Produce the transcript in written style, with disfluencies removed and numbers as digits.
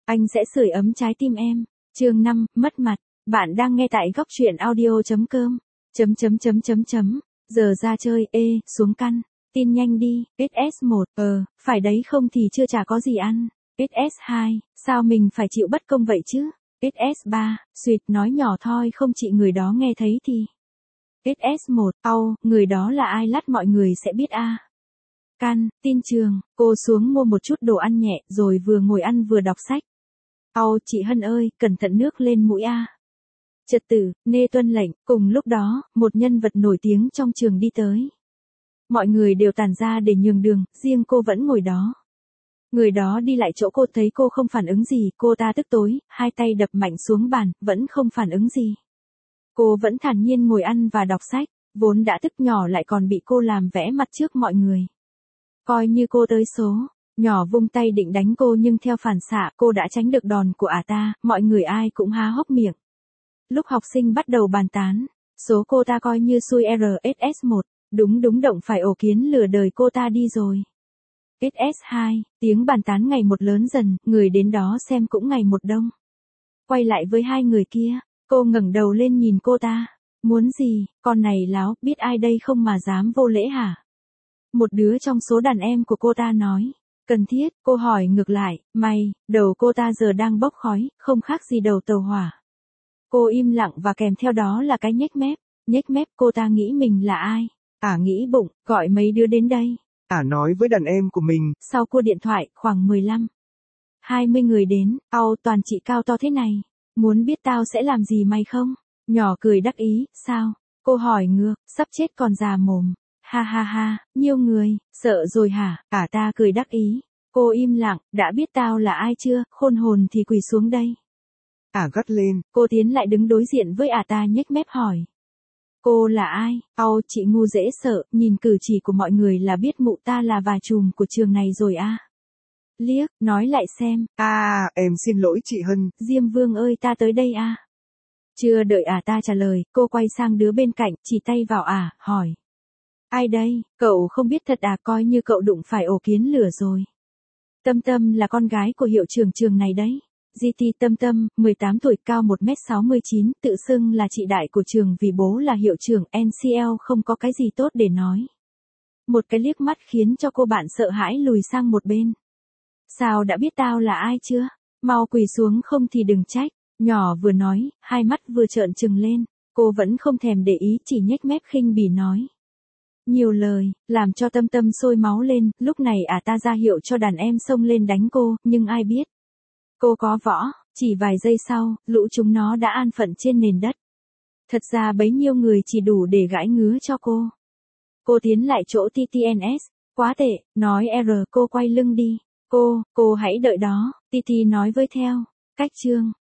Anh sẽ sưởi ấm trái tim em. Chương 5, mất mặt. Bạn đang nghe tại góc truyện audio.com. Giờ ra chơi, xuống căn. Tin nhanh đi, XS1, phải đấy không thì chưa chả có gì ăn. XS2, sao mình phải chịu bất công vậy chứ? XS3, suyệt nói nhỏ thôi không chị người đó nghe thấy thì. XS1, người đó là ai lát mọi người sẽ biết a. Căn, tin trường, cô xuống mua một chút đồ ăn nhẹ rồi vừa ngồi ăn vừa đọc sách. Chị Hân ơi, cẩn thận nước lên mũi a. Trật tự, nê tuân lệnh, cùng lúc đó, một nhân vật nổi tiếng trong trường đi tới. Mọi người đều tản ra để nhường đường, riêng cô vẫn ngồi đó. Người đó đi lại chỗ cô thấy cô không phản ứng gì, cô ta tức tối, hai tay đập mạnh xuống bàn, vẫn không phản ứng gì. Cô vẫn thản nhiên ngồi ăn và đọc sách, vốn đã tức nhỏ lại còn bị cô làm vẽ mặt trước mọi người. Coi như cô tới số, nhỏ vung tay định đánh cô nhưng theo phản xạ cô đã tránh được đòn của ta, mọi người ai cũng há hốc miệng. Lúc học sinh bắt đầu bàn tán, số cô ta coi như xui RSS1, đúng động phải ổ kiến lừa đời cô ta đi rồi. SS2, tiếng bàn tán ngày một lớn dần, người đến đó xem cũng ngày một đông. Quay lại với hai người kia, cô ngẩng đầu lên nhìn cô ta. Muốn gì, con này láo, biết ai đây không mà dám vô lễ hả? Một đứa trong số đàn em của cô ta nói. Cần thiết, cô hỏi ngược lại, mày, đầu cô ta giờ đang bốc khói, không khác gì đầu tàu hỏa. Cô im lặng và kèm theo đó là cái nhếch mép cô ta nghĩ mình là ai? Nghĩ bụng, gọi mấy đứa đến đây. Nói với đàn em của mình. Sau cuộc điện thoại, khoảng 15-20 người đến, toàn chị cao to thế này. Muốn biết tao sẽ làm gì mày không? Nhỏ cười đắc ý, sao? Cô hỏi ngược, sắp chết còn già mồm. Ha, nhiêu người, sợ rồi hả? Ta cười đắc ý. Cô im lặng, đã biết tao là ai chưa, khôn hồn thì quỳ xuống đây. Gắt lên. Cô tiến lại đứng đối diện với ta nhếch mép hỏi. Cô là ai? Chị ngu dễ sợ, nhìn cử chỉ của mọi người là biết mụ ta là bà trùm của trường này rồi a. Liếc, nói lại xem. Em xin lỗi chị Hân. Diêm Vương ơi ta tới đây a. Chưa đợi ta trả lời, cô quay sang đứa bên cạnh, chỉ tay vào hỏi. Ai đây, cậu không biết thật coi như cậu đụng phải ổ kiến lửa rồi. Tâm là con gái của hiệu trưởng trường này đấy. GT Tâm, 18 tuổi cao 1m69, tự xưng là chị đại của trường vì bố là hiệu trưởng NCL không có cái gì tốt để nói. Một cái liếc mắt khiến cho cô bạn sợ hãi lùi sang một bên. Sao đã biết tao là ai chưa? Mau quỳ xuống không thì đừng trách. Nhỏ vừa nói, hai mắt vừa trợn trừng lên, cô vẫn không thèm để ý chỉ nhếch mép khinh bỉ nói. Nhiều lời, làm cho Tâm sôi máu lên, lúc này ta ra hiệu cho đàn em xông lên đánh cô, nhưng ai biết. Cô có võ, chỉ vài giây sau, lũ chúng nó đã an phận trên nền đất. Thật ra bấy nhiêu người chỉ đủ để gãi ngứa cho cô. Cô tiến lại chỗ TTNS, quá tệ, nói cô quay lưng đi. Cô hãy đợi đó, TT nói với theo. Cách chương,